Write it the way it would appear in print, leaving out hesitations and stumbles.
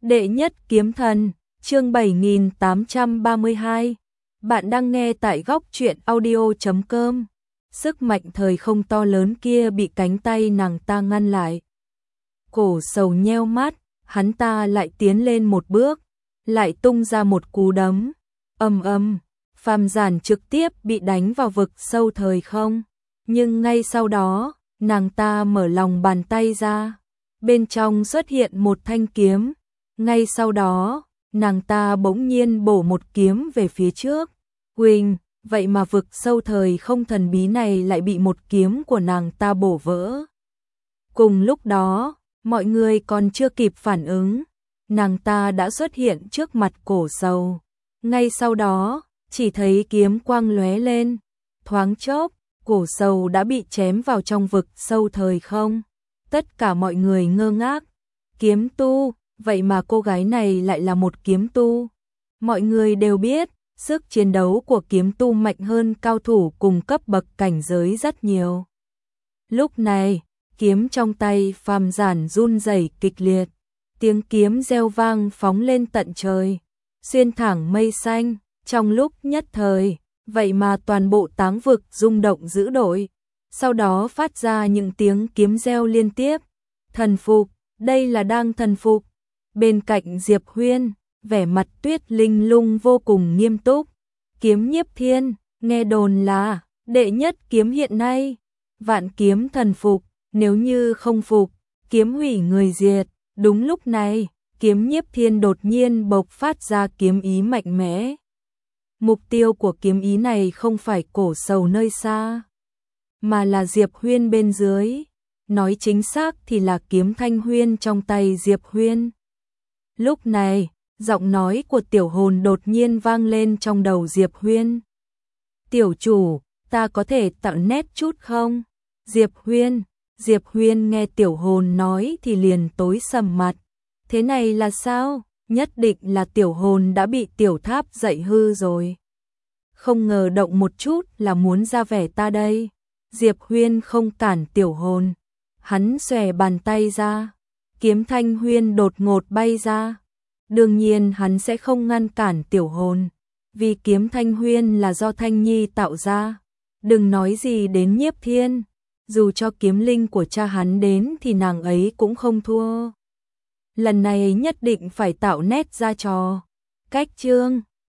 Đệ nhất kiếm thần, chương 7832. Bạn đang nghe tại góc truyện audio.com. Sức mạnh thời không to lớn kia bị cánh tay nàng ta ngăn lại. Cổ Sầu nheo mắt, hắn ta lại tiến lên một bước, lại tung ra một cú đấm. Ầm ầm, Phàm Giản trực tiếp bị đánh vào vực sâu thời không. Nhưng ngay sau đó, nàng ta mở lòng bàn tay ra, bên trong xuất hiện một thanh kiếm. Ngay sau đó, nàng ta bỗng nhiên bổ một kiếm về phía trước. Huỳnh, vậy mà vực sâu thời không thần bí này lại bị một kiếm của nàng ta bổ vỡ. Cùng lúc đó, mọi người còn chưa kịp phản ứng, nàng ta đã xuất hiện trước mặt Cổ Sầu. Ngay sau đó, chỉ thấy kiếm quang lóe lên, thoáng chốc, Cổ Sầu đã bị chém vào trong vực sâu thời không. Tất cả mọi người ngơ ngác. Kiếm tu, vậy mà cô gái này lại là một kiếm tu. Mọi người đều biết, sức chiến đấu của kiếm tu mạnh hơn cao thủ cùng cấp bậc cảnh giới rất nhiều. Lúc này, kiếm trong tay Phàm Giản run rẩy kịch liệt, tiếng kiếm reo vang phóng lên tận trời, xuyên thẳng mây xanh, trong lúc nhất thời, vậy mà toàn bộ táng vực rung động dữ dội, sau đó phát ra những tiếng kiếm reo liên tiếp. Thần phục, đây là đang thần phục. Bên cạnh Diệp Huyên, vẻ mặt Tuyết Linh Lung vô cùng nghiêm túc. Kiếm Nhiếp Thiên, nghe đồn là đệ nhất kiếm hiện nay, vạn kiếm thần phục, nếu như không phục, kiếm hủy người diệt. Đúng lúc này, Kiếm Nhiếp Thiên đột nhiên bộc phát ra kiếm ý mạnh mẽ. Mục tiêu của kiếm ý này không phải Cổ Sầu nơi xa, mà là Diệp Huyên bên dưới. Nói chính xác thì là kiếm Thanh Huyên trong tay Diệp Huyên. Lúc này, giọng nói của Tiểu Hồn đột nhiên vang lên trong đầu Diệp Huyên. Tiểu chủ, ta có thể tạo nét chút không? Diệp Huyên nghe Tiểu Hồn nói thì liền tối sầm mặt. Thế này là sao? Nhất định là Tiểu Hồn đã bị Tiểu Tháp dạy hư rồi. Không ngờ động một chút là muốn ra vẻ ta đây. Diệp Huyên không cản Tiểu Hồn. Hắn xòe bàn tay ra. Kiếm Thanh Huyên đột ngột bay ra. Đương nhiên hắn sẽ không ngăn cản Tiểu Hồn, vì kiếm Thanh Huyên là do Thanh Nhi tạo ra. Đừng nói gì đến Nhiếp Thiên, dù cho kiếm linh của cha hắn đến thì nàng ấy cũng không thua. Lần này nhất định phải tạo nét ra trò. Cách chương